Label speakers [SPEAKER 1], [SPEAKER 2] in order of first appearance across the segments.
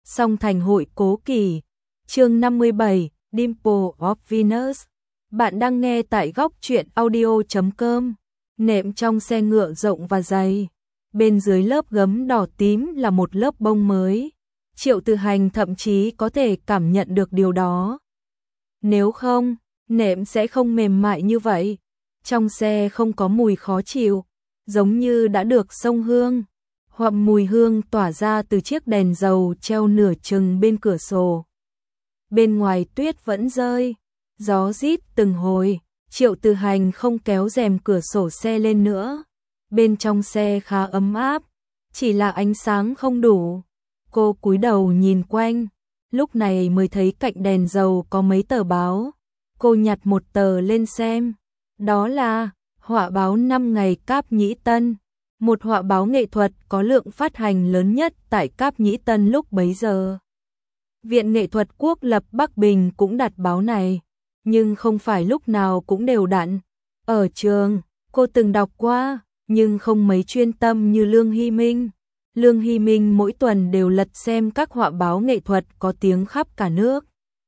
[SPEAKER 1] Song thành hội cố kỳ. Chương 57, Dimple of Venus. Bạn đang nghe tại góc truyện audio.com. Nệm trong xe ngựa rộng và dày. Bên dưới lớp gấm đỏ tím là một lớp bông mới. Triệu Từ Hành thậm chí có thể cảm nhận được điều đó. Nếu không, nệm sẽ không mềm mại như vậy. Trong xe không có mùi khó chịu, giống như đã được xông hương, hoặc mùi hương tỏa ra từ chiếc đèn dầu treo nửa chừng bên cửa sổ. Bên ngoài tuyết vẫn rơi, gió rít từng hồi. Triệu Từ Hành không kéo rèm cửa sổ xe lên nữa. Bên trong xe khá ấm áp, chỉ là ánh sáng không đủ. Cô cúi đầu nhìn quanh, lúc này mới thấy cạnh đèn dầu có mấy tờ báo. Cô nhặt một tờ lên xem. Đó là họa báo 5 ngày Cáp Nhĩ Tân, một họa báo nghệ thuật có lượng phát hành lớn nhất tại Cáp Nhĩ Tân lúc bấy giờ. Viện Nghệ thuật Quốc lập Bắc Bình cũng đặt báo này, nhưng không phải lúc nào cũng đều đặn. Ở trường, cô từng đọc qua, nhưng không mấy chuyên tâm như Lương Hy Minh. Lương Hy Minh mỗi tuần đều lật xem các họa báo nghệ thuật có tiếng khắp cả nước.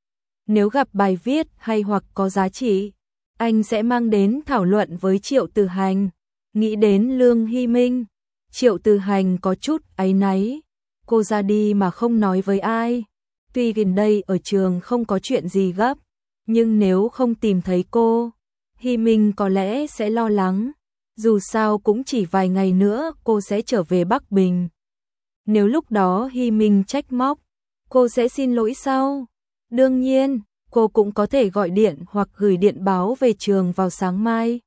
[SPEAKER 1] Nếu gặp bài viết hay hoặc có giá trị, anh sẽ mang đến thảo luận với Triệu Từ Hành. Nghĩ đến Lương Hy Minh, Triệu Từ Hành có chút áy náy. Cô ra đi mà không nói với ai. Tuy gần đây ở trường không có chuyện gì gấp, nhưng nếu không tìm thấy cô, Hy Minh có lẽ sẽ lo lắng. Dù sao cũng chỉ vài ngày nữa cô sẽ trở về Bắc Bình. Nếu lúc đó Hy Minh trách móc, cô sẽ xin lỗi sau. Đương nhiên, cô cũng có thể gọi điện hoặc gửi điện báo về trường vào sáng mai.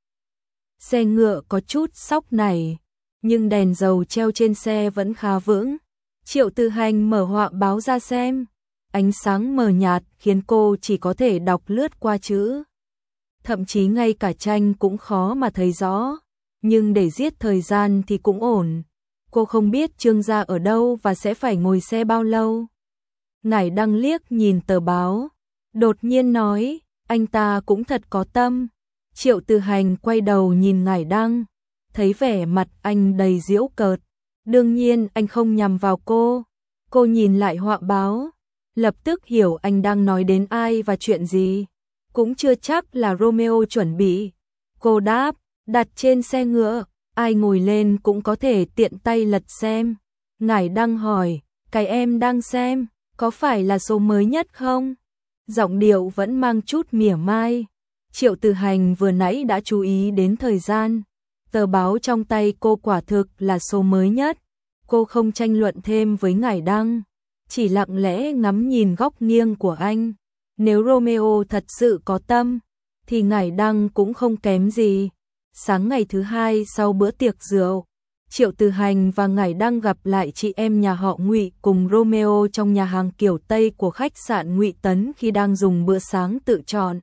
[SPEAKER 1] Xe ngựa có chút sóc nảy, nhưng đèn dầu treo trên xe vẫn khá vững. Triệu Từ Hành mở họa báo ra xem. Ánh sáng mờ nhạt khiến cô chỉ có thể đọc lướt qua chữ. Thậm chí ngay cả tranh cũng khó mà thấy rõ. Nhưng để giết thời gian thì cũng ổn. Cô không biết Trương gia ở đâu và sẽ phải ngồi xe bao lâu. Ngải Đăng liếc nhìn tờ báo, đột nhiên nói, anh ta cũng thật có tâm. Triệu Từ Hành quay đầu nhìn Ngải Đăng, thấy vẻ mặt anh đầy giễu cợt. Đương nhiên anh không nhằm vào cô. Cô nhìn lại họa báo, lập tức hiểu anh đang nói đến ai và chuyện gì. Cũng chưa chắc là Romeo chuẩn bị. Cô đáp, đặt trên xe ngựa, ai ngồi lên cũng có thể tiện tay lật xem. Ngải Đăng hỏi, cái em đang xem, có phải là số mới nhất không? Giọng điệu vẫn mang chút mỉa mai. Triệu Từ Hành vừa nãy đã chú ý đến thời gian. Tờ báo trong tay cô quả thực là số mới nhất. Cô không tranh luận thêm với Ngải Đăng, chỉ lặng lẽ ngắm nhìn góc nghiêng của anh. Nếu Romeo thật sự có tâm, thì Ngải Đăng cũng không kém gì. Sáng ngày thứ hai sau bữa tiệc rượu, Triệu Từ Hành và Ngải Đăng gặp lại chị em nhà họ Ngụy cùng Romeo trong nhà hàng kiểu Tây của khách sạn Ngụy Tấn khi đang dùng bữa sáng tự chọn.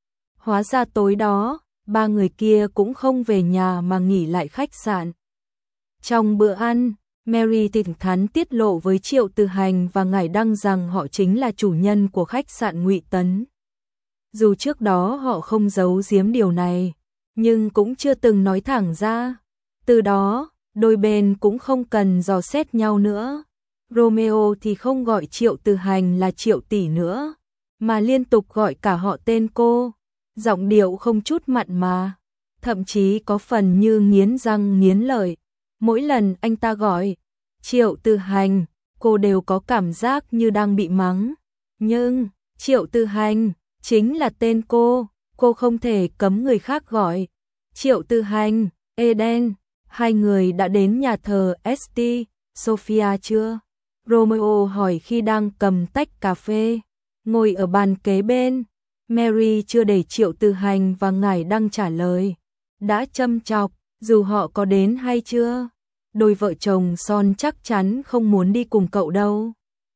[SPEAKER 1] Hóa ra tối đó, ba người kia cũng không về nhà mà nghỉ lại khách sạn. Trong bữa ăn, Mary thẳng thắn tiết lộ với Triệu Từ Hành và Ngải Đăng rằng họ chính là chủ nhân của khách sạn Ngụy Tấn. Dù trước đó họ không giấu giếm điều này, nhưng cũng chưa từng nói thẳng ra. Từ đó, đôi bên cũng không cần dò xét nhau nữa. Romeo thì không gọi Triệu Từ Hành là Triệu tỷ nữa, mà liên tục gọi cả họ tên cô. Giọng điệu không chút mặn mà, thậm chí có phần như nghiến răng nghiến lợi. Mỗi lần anh ta gọi Triệu Từ Hành, cô đều có cảm giác như đang bị mắng. Nhưng Triệu Từ Hành chính là tên cô không thể cấm người khác gọi. Triệu Từ Hành, Eden, hai người đã đến nhà thờ St. Sophia chưa? Romeo hỏi khi đang cầm tách cà phê, ngồi ở bàn kế bên. Mary chưa để Triệu Từ Hành và Ngải Đăng trả lời, đã châm chọc, dù họ có đến hay chưa, đôi vợ chồng son chắc chắn không muốn đi cùng cậu đâu.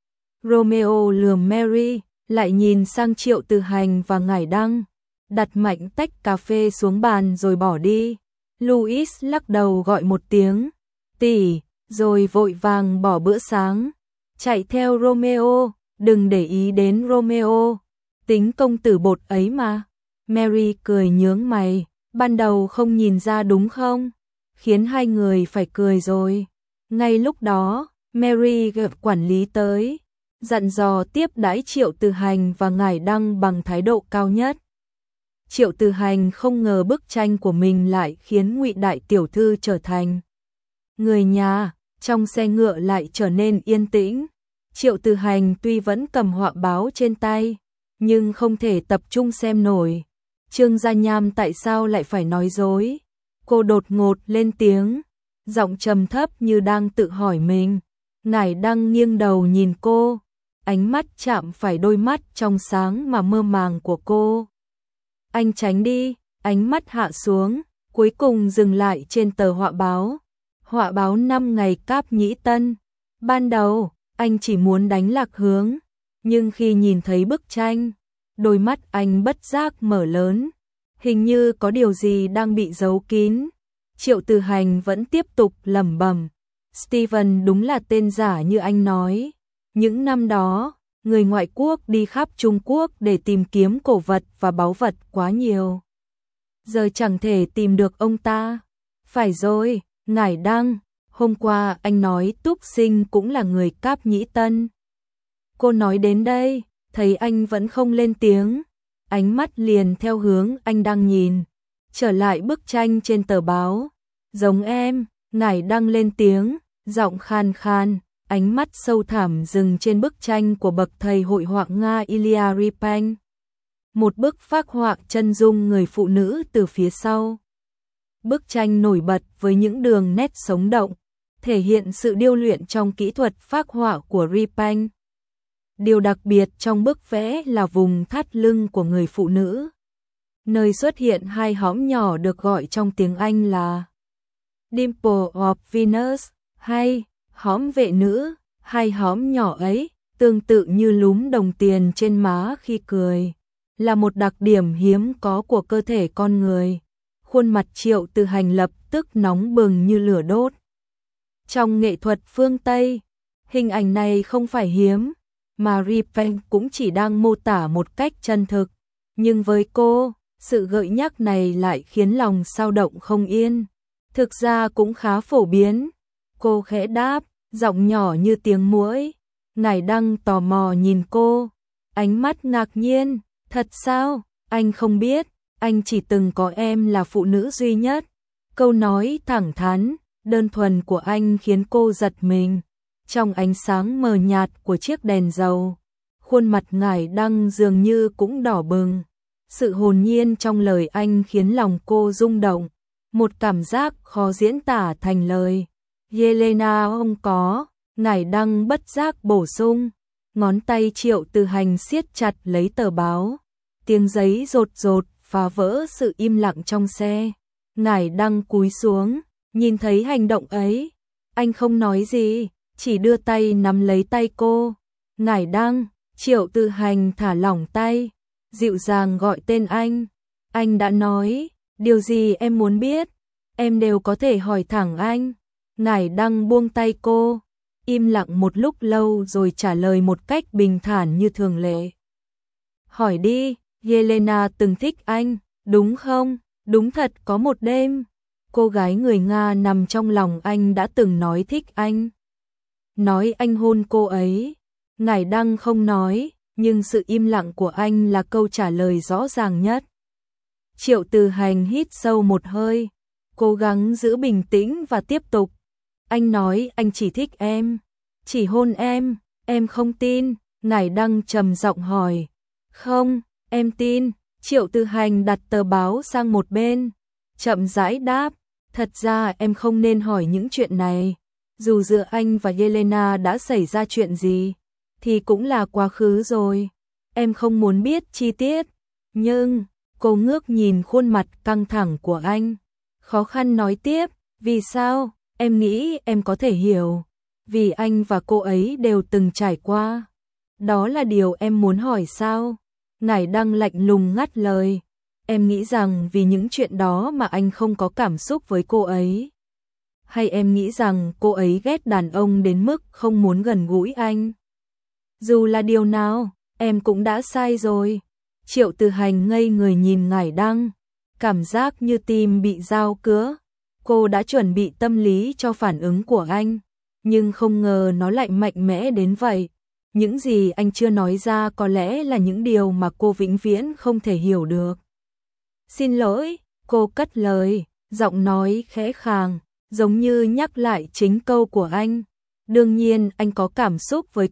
[SPEAKER 1] Romeo lườm Mary, lại nhìn sang Triệu Từ Hành và Ngải Đăng, đặt mạnh tách cà phê xuống bàn rồi bỏ đi. Louis lắc đầu gọi một tiếng, tỷ, rồi vội vàng bỏ bữa sáng, chạy theo Romeo. Đừng để ý đến Romeo, tính công tử bột ấy mà. Mary cười nhướng mày, ban đầu không nhìn ra đúng không? Khiến hai người phải cười rồi. Ngay lúc đó, Mary gặp quản lý tới. dặn dò tiếp đãi Triệu Từ Hành và Ngải Đăng bằng thái độ cao nhất. Triệu Từ Hành không ngờ bức tranh của mình lại khiến Ngụy đại tiểu thư trở thành người nhà, trong xe ngựa lại trở nên yên tĩnh. Triệu Từ Hành tuy vẫn cầm họa báo trên tay, nhưng không thể tập trung xem nổi. Trương Gia Nham tại sao lại phải nói dối? Cô đột ngột lên tiếng, giọng trầm thấp như đang tự hỏi mình. Ngải Đăng nghiêng đầu nhìn cô, ánh mắt chạm phải đôi mắt trong sáng mà mơ màng của cô. Anh tránh đi, ánh mắt hạ xuống, cuối cùng dừng lại trên tờ họa báo. Họa báo 5 ngày Cáp Nhĩ Tân. Ban đầu, anh chỉ muốn đánh lạc hướng, nhưng khi nhìn thấy bức tranh, đôi mắt anh bất giác mở lớn, hình như có điều gì đang bị giấu kín. Triệu Từ Hành vẫn tiếp tục lẩm bẩm, Steven đúng là tên giả như anh nói. Những năm đó, người ngoại quốc đi khắp Trung Quốc để tìm kiếm cổ vật và báu vật quá nhiều. Giờ chẳng thể tìm được ông ta. Phải rồi, Ngải Đăng, hôm qua anh nói Túc Sinh cũng là người Cáp Nhĩ Tân. Cô nói đến đây, thấy anh vẫn không lên tiếng, ánh mắt liền theo hướng anh đang nhìn, trở lại bức tranh trên tờ báo. Giống em, Ngải Đăng lên tiếng, giọng khan khan, ánh mắt sâu thẳm dừng trên bức tranh của bậc thầy hội họa Nga Ilya Repin. Một bức phác họa chân dung người phụ nữ từ phía sau. Bức tranh nổi bật với những đường nét sống động, thể hiện sự điêu luyện trong kỹ thuật phác họa của Repin. Điều đặc biệt trong bức vẽ là vùng thắt lưng của người phụ nữ, nơi xuất hiện hai hõm nhỏ được gọi trong tiếng Anh là Dimple of Venus, hay hõm vệ nữ. Hai hõm nhỏ ấy, tương tự như lúm đồng tiền trên má khi cười, là một đặc điểm hiếm có của cơ thể con người. Khuôn mặt Triệu Từ Hành lập tức nóng bừng như lửa đốt. Trong nghệ thuật phương Tây, hình ảnh này không phải hiếm, mà Repin cũng chỉ đang mô tả một cách chân thực. Nhưng với cô, sự gợi nhắc này lại khiến lòng dao động không yên. Thực ra cũng khá phổ biến. Cô khẽ đáp, giọng nhỏ như tiếng muỗi. Ngải Đăng tò mò nhìn cô, ánh mắt ngạc nhiên. Thật sao? Anh không biết, anh chỉ từng có em là phụ nữ duy nhất. Câu nói thẳng thắn, đơn thuần của anh khiến cô giật mình. Trong ánh sáng mờ nhạt của chiếc đèn dầu, khuôn mặt Ngải Đăng dường như cũng đỏ bừng. Sự hồn nhiên trong lời anh khiến lòng cô rung động, một cảm giác khó diễn tả thành lời. Yelena không có, Ngải Đăng bất giác bổ sung, ngón tay Triệu Từ Hành siết chặt lấy tờ báo. Tiếng giấy rột rột phá vỡ sự im lặng trong xe. Ngải Đăng cúi xuống, nhìn thấy hành động ấy, anh không nói gì, chỉ đưa tay nắm lấy tay cô. Ngải Đăng, Triệu Từ Hành thả lỏng tay, dịu dàng gọi tên anh. Anh đã nói, điều gì em muốn biết, em đều có thể hỏi thẳng anh. Ngải Đăng buông tay cô, im lặng một lúc lâu rồi trả lời một cách bình thản như thường lệ. Hỏi đi, Yelena từng thích anh, đúng không? Đúng thật có một đêm, cô gái người Nga nằm trong lòng anh đã từng nói thích anh. Nói anh hôn cô ấy. Ngải Đăng không nói, nhưng sự im lặng của anh là câu trả lời rõ ràng nhất. Triệu Từ Hành hít sâu một hơi, cố gắng giữ bình tĩnh và tiếp tục. Anh nói anh chỉ thích em, chỉ hôn em không tin. Ngải Đăng trầm giọng hỏi. Không, em tin. Triệu Từ Hành đặt tờ báo sang một bên, chậm rãi đáp, thật ra em không nên hỏi những chuyện này. Dù giữa anh và Yelena đã xảy ra chuyện gì, thì cũng là quá khứ rồi. Em không muốn biết chi tiết. Nhưng, cô ngước nhìn khuôn mặt căng thẳng của anh, khó khăn nói tiếp, vì sao? Em nghĩ em có thể hiểu, vì anh và cô ấy đều từng trải qua. Đó là điều em muốn hỏi sao? Ngải Đăng lạnh lùng ngắt lời. Em nghĩ rằng vì những chuyện đó mà anh không có cảm xúc với cô ấy? Hay em nghĩ rằng cô ấy ghét đàn ông đến mức không muốn gần gũi anh? Dù là điều nào, em cũng đã sai rồi. Triệu Từ Hành ngây người nhìn Ngải Đăng, cảm giác như tim bị dao cứa. Cô đã chuẩn bị tâm lý cho phản ứng của anh, nhưng không ngờ nó lại mạnh mẽ đến vậy. Những gì anh chưa nói ra có lẽ là những điều mà cô vĩnh viễn không thể hiểu được. Xin lỗi, cô cất lời, giọng nói khẽ khàng, giống như nhắc lại chính câu của anh. Đương nhiên anh có cảm xúc với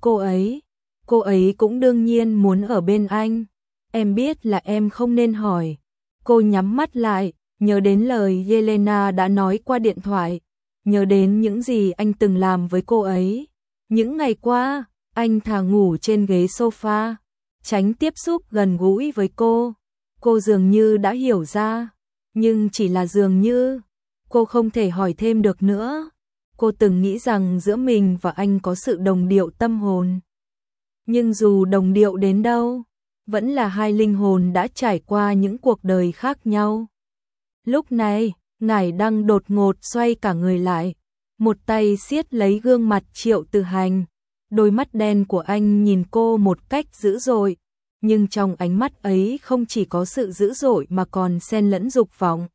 [SPEAKER 1] cô ấy cũng đương nhiên muốn ở bên anh. Em biết là em không nên hỏi. Cô nhắm mắt lại, nhớ đến lời Yelena đã nói qua điện thoại, nhớ đến những gì anh từng làm với cô ấy. Những ngày qua, anh thà ngủ trên ghế sofa, tránh tiếp xúc gần gũi với cô. Cô dường như đã hiểu ra, nhưng chỉ là dường như. Cô không thể hỏi thêm được nữa. Cô từng nghĩ rằng giữa mình và anh có sự đồng điệu tâm hồn. Nhưng dù đồng điệu đến đâu, vẫn là hai linh hồn đã trải qua những cuộc đời khác nhau. Lúc này, Ngải Đăng đột ngột xoay cả người lại, một tay siết lấy gương mặt Triệu Từ Hành. Đôi mắt đen của anh nhìn cô một cách dữ dội, nhưng trong ánh mắt ấy không chỉ có sự dữ dội mà còn xen lẫn dục vọng,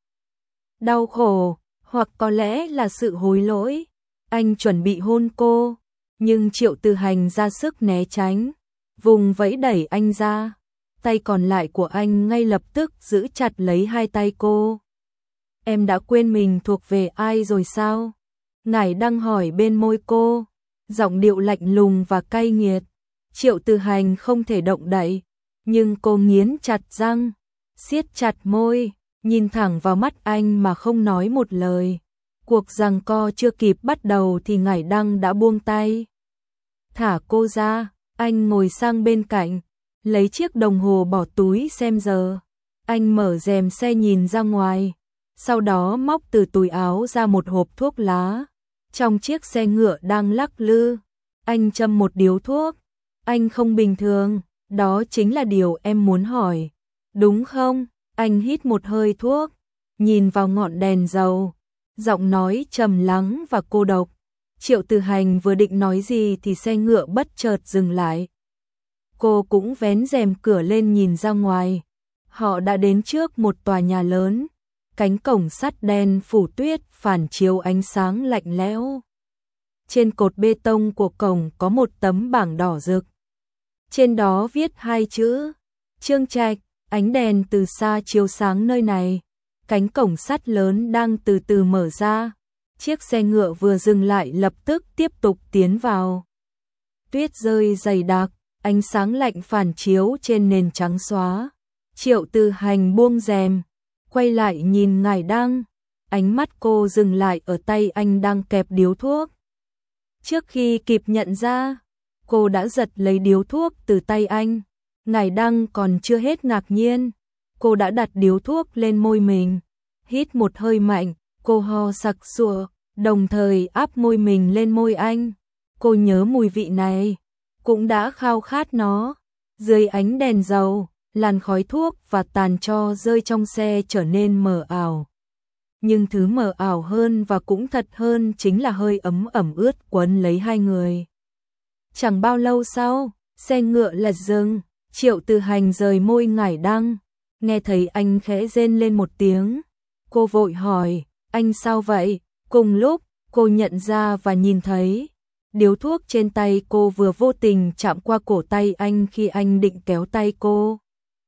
[SPEAKER 1] đau khổ, hoặc có lẽ là sự hối lỗi. Anh chuẩn bị hôn cô, nhưng Triệu Từ Hành ra sức né tránh, vùng vẫy đẩy anh ra. Tay còn lại của anh ngay lập tức giữ chặt lấy hai tay cô. Em đã quên mình thuộc về ai rồi sao? Ngải Đăng hỏi bên môi cô, giọng điệu lạnh lùng và cay nghiệt. Triệu Từ Hành không thể động đậy, nhưng cô nghiến chặt răng, siết chặt môi, nhìn thẳng vào mắt anh mà không nói một lời. Cuộc giằng co chưa kịp bắt đầu thì Ngải Đăng đã buông tay. Thả cô ra, anh ngồi sang bên cạnh, lấy chiếc đồng hồ bỏ túi xem giờ. Anh mở rèm xe nhìn ra ngoài, sau đó móc từ túi áo ra một hộp thuốc lá. Trong chiếc xe ngựa đang lắc lư, anh châm một điếu thuốc. Anh không bình thường, đó chính là điều em muốn hỏi, đúng không? Anh hít một hơi thuốc, nhìn vào ngọn đèn dầu, giọng nói trầm lắng và cô độc. Triệu Từ Hành vừa định nói gì thì xe ngựa bất chợt dừng lại. Cô cũng vén rèm cửa lên nhìn ra ngoài. Họ đã đến trước một tòa nhà lớn, cánh cổng sắt đen phủ tuyết phản chiếu ánh sáng lạnh lẽo. Trên cột bê tông của cổng có một tấm bảng đỏ rực. Trên đó viết hai chữ Trương Trạch. Ánh đèn từ xa chiếu sáng nơi này. Cánh cổng sắt lớn đang từ từ mở ra. Chiếc xe ngựa vừa dừng lại lập tức tiếp tục tiến vào. Tuyết rơi dày đặc, ánh sáng lạnh phản chiếu trên nền trắng xóa. Triệu Từ Hành buông rèm, quay lại nhìn Ngải Đăng. Ánh mắt cô dừng lại ở tay anh đang kẹp điếu thuốc. Trước khi kịp nhận ra, cô đã giật lấy điếu thuốc từ tay anh. Ngải Đăng còn chưa hết ngạc nhiên, cô đã đặt điếu thuốc lên môi mình. Hít một hơi mạnh, cô ho sặc sụa, đồng thời áp môi mình lên môi anh. Cô nhớ mùi vị này, cũng đã khao khát nó. Dưới ánh đèn dầu, làn khói thuốc và tàn tro rơi trong xe trở nên mờ ảo. Nhưng thứ mờ ảo hơn và cũng thật hơn chính là hơi ấm ẩm ướt quấn lấy hai người. Chẳng bao lâu sau, xe ngựa lật dừng. Triệu Từ Hành rời môi Ngải Đăng, nghe thấy anh khẽ rên lên một tiếng. Cô vội hỏi, anh sao vậy? Cùng lúc, cô nhận ra và nhìn thấy điếu thuốc trên tay cô vừa vô tình chạm qua cổ tay anh khi anh định kéo tay cô.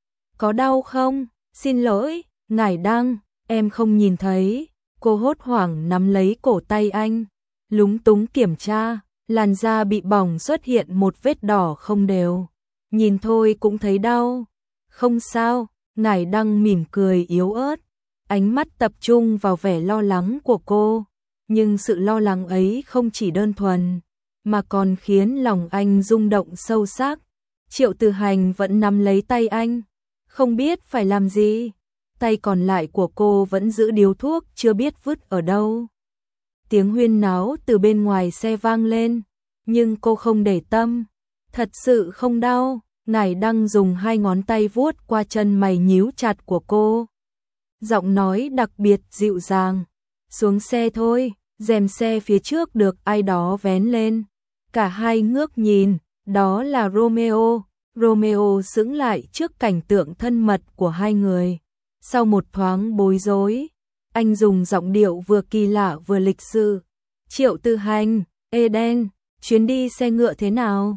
[SPEAKER 1] Có đau không? Xin lỗi, Ngải Đăng, em không nhìn thấy. Cô hốt hoảng nắm lấy cổ tay anh, lúng túng kiểm tra, làn da bị bỏng xuất hiện một vết đỏ không đều. Nhìn thôi cũng thấy đau. Không sao, Ngải Đăng mỉm cười yếu ớt, ánh mắt tập trung vào vẻ lo lắng của cô. Nhưng sự lo lắng ấy không chỉ đơn thuần, mà còn khiến lòng anh rung động sâu sắc. Triệu Từ Hành vẫn nắm lấy tay anh, không biết phải làm gì. Tay còn lại của cô vẫn giữ điếu thuốc chưa biết vứt ở đâu. Tiếng huyên náo từ bên ngoài xe vang lên, nhưng cô không để tâm. Thật sự không đau. Ngải Đăng dùng hai ngón tay vuốt qua chân mày nhíu chặt của cô. Giọng nói đặc biệt dịu dàng. Xuống xe thôi. Rèm xe phía trước được ai đó vén lên. Cả hai ngước nhìn, đó là Romeo. Romeo sững lại trước cảnh tượng thân mật của hai người. Sau một thoáng bối rối, anh dùng giọng điệu vừa kỳ lạ vừa lịch sự. Triệu Từ Hành, Eden, chuyến đi xe ngựa thế nào?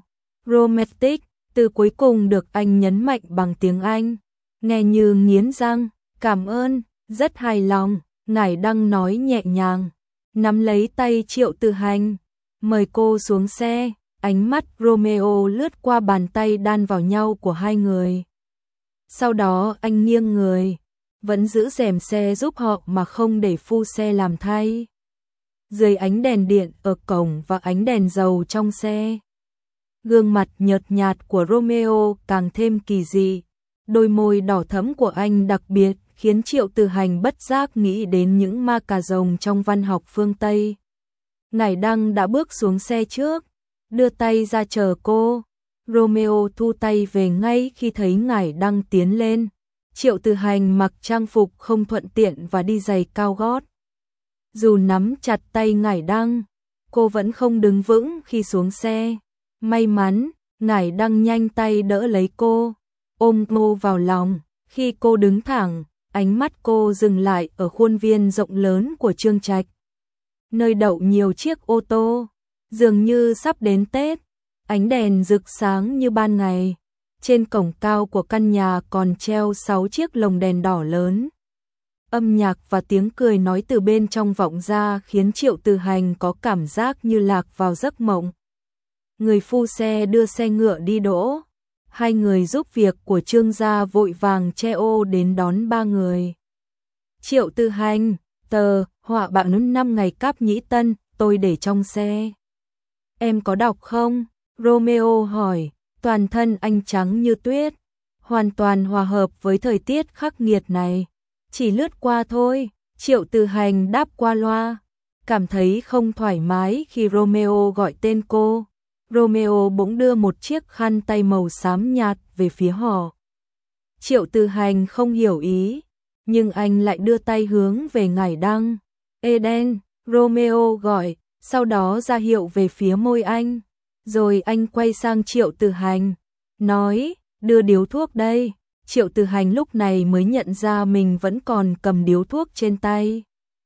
[SPEAKER 1] Romantic, từ cuối cùng được anh nhấn mạnh bằng tiếng Anh. Nghe như nghiến răng, cảm ơn, rất hài lòng, Ngải Đăng nói nhẹ nhàng, nắm lấy tay Triệu Từ Hành, mời cô xuống xe, ánh mắt Romeo lướt qua bàn tay đan vào nhau của hai người. Sau đó anh nghiêng người, vẫn giữ rèm xe giúp họ mà không để phu xe làm thay. Dưới ánh đèn điện ở cổng và ánh đèn dầu trong xe, gương mặt nhợt nhạt của Romeo càng thêm kỳ dị. Đôi môi đỏ thẫm của anh đặc biệt khiến Triệu Từ Hành bất giác nghĩ đến những ma cà rồng trong văn học phương Tây. Ngải Đăng đã bước xuống xe trước, đưa tay ra chờ cô. Romeo thu tay về ngay khi thấy Ngải Đăng tiến lên. Triệu Từ Hành mặc trang phục không thuận tiện và đi giày cao gót. Dù nắm chặt tay Ngải Đăng, cô vẫn không đứng vững khi xuống xe. May mắn, Ngải Đăng nhanh tay đỡ lấy cô, ôm cô vào lòng. Khi cô đứng thẳng, ánh mắt cô dừng lại ở khuôn viên rộng lớn của Trương Trạch, nơi đậu nhiều chiếc ô tô, dường như sắp đến Tết. Ánh đèn rực sáng như ban ngày. Trên cổng cao của căn nhà còn treo 6 chiếc lồng đèn đỏ lớn. Âm nhạc và tiếng cười nói từ bên trong vọng ra khiến Triệu Từ Hành có cảm giác như lạc vào giấc mộng. Người phu xe đưa xe ngựa đi đỗ. Hai người giúp việc của Trương gia vội vàng che ô đến đón ba người. Triệu Từ Hành, tờ họa bảng 5 ngày Cáp Nhĩ Tân, tôi để trong xe. Em có đọc không? Romeo hỏi. Toàn thân anh trắng như tuyết, hoàn toàn hòa hợp với thời tiết khắc nghiệt này. Chỉ lướt qua thôi, Triệu Từ Hành đáp qua loa. Cảm thấy không thoải mái khi Romeo gọi tên cô. Romeo bỗng đưa một chiếc khăn tay màu xám nhạt về phía họ. Triệu Từ Hành không hiểu ý, nhưng anh lại đưa tay hướng về Ngải Đăng. Eden, Romeo gọi, sau đó ra hiệu về phía môi anh. Rồi anh quay sang Triệu Từ Hành, nói, đưa điếu thuốc đây. Triệu Từ Hành lúc này mới nhận ra mình vẫn còn cầm điếu thuốc trên tay.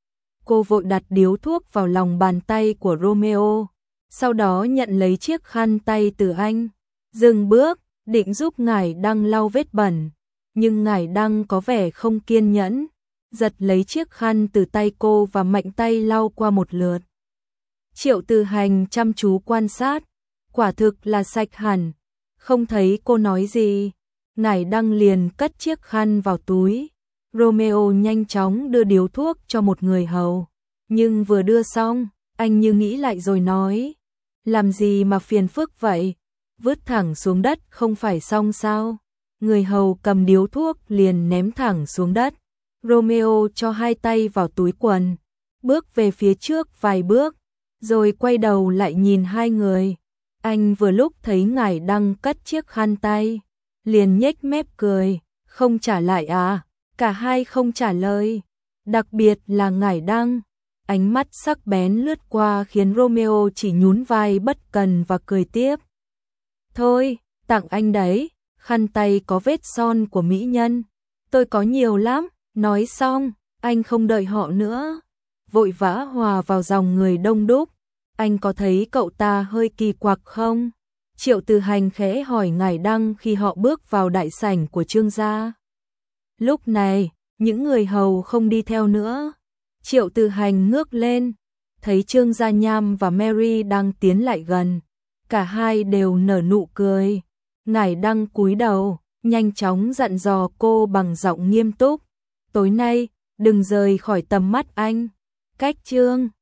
[SPEAKER 1] Cô vội đặt điếu thuốc vào lòng bàn tay của Romeo, sau đó nhận lấy chiếc khăn tay từ anh. Dừng bước, định giúp Ngải Đăng lau vết bẩn, nhưng Ngải Đăng có vẻ không kiên nhẫn, giật lấy chiếc khăn từ tay cô và mạnh tay lau qua một lượt. Triệu Từ Hành chăm chú quan sát, quả thực là sạch hẳn, không thấy cô nói gì. Ngải Đăng liền cất chiếc khăn vào túi. Romeo nhanh chóng đưa điếu thuốc cho một người hầu, nhưng vừa đưa xong, anh như nghĩ lại rồi nói, làm gì mà phiền phức vậy, vứt thẳng xuống đất không phải xong sao? Người hầu cầm điếu thuốc liền ném thẳng xuống đất. Romeo cho hai tay vào túi quần, bước về phía trước vài bước, rồi quay đầu lại nhìn hai người. Anh vừa lúc thấy Ngải Đăng cất chiếc khăn tay, liền nhếch mép cười, không trả lại à? Cả hai không trả lời, đặc biệt là Ngải Đăng. Ánh mắt sắc bén lướt qua khiến Romeo chỉ nhún vai bất cần và cười tiếp. Thôi, tặng anh đấy, khăn tay có vết son của mỹ nhân. Tôi có nhiều lắm. Nói xong, anh không đợi họ nữa, vội vã hòa vào dòng người đông đúc. Anh có thấy cậu ta hơi kỳ quặc không? Triệu Từ Hành khẽ hỏi Ngải Đăng khi họ bước vào đại sảnh của Trương gia. Lúc này, những người hầu không đi theo nữa. Triệu Từ Hành ngước lên, thấy Trương Gia Nham và Mary đang tiến lại gần. Cả hai đều nở nụ cười. Ngải Đăng cúi đầu, nhanh chóng dặn dò cô bằng giọng nghiêm túc. Tối nay, đừng rời khỏi tầm mắt anh. Cách Trương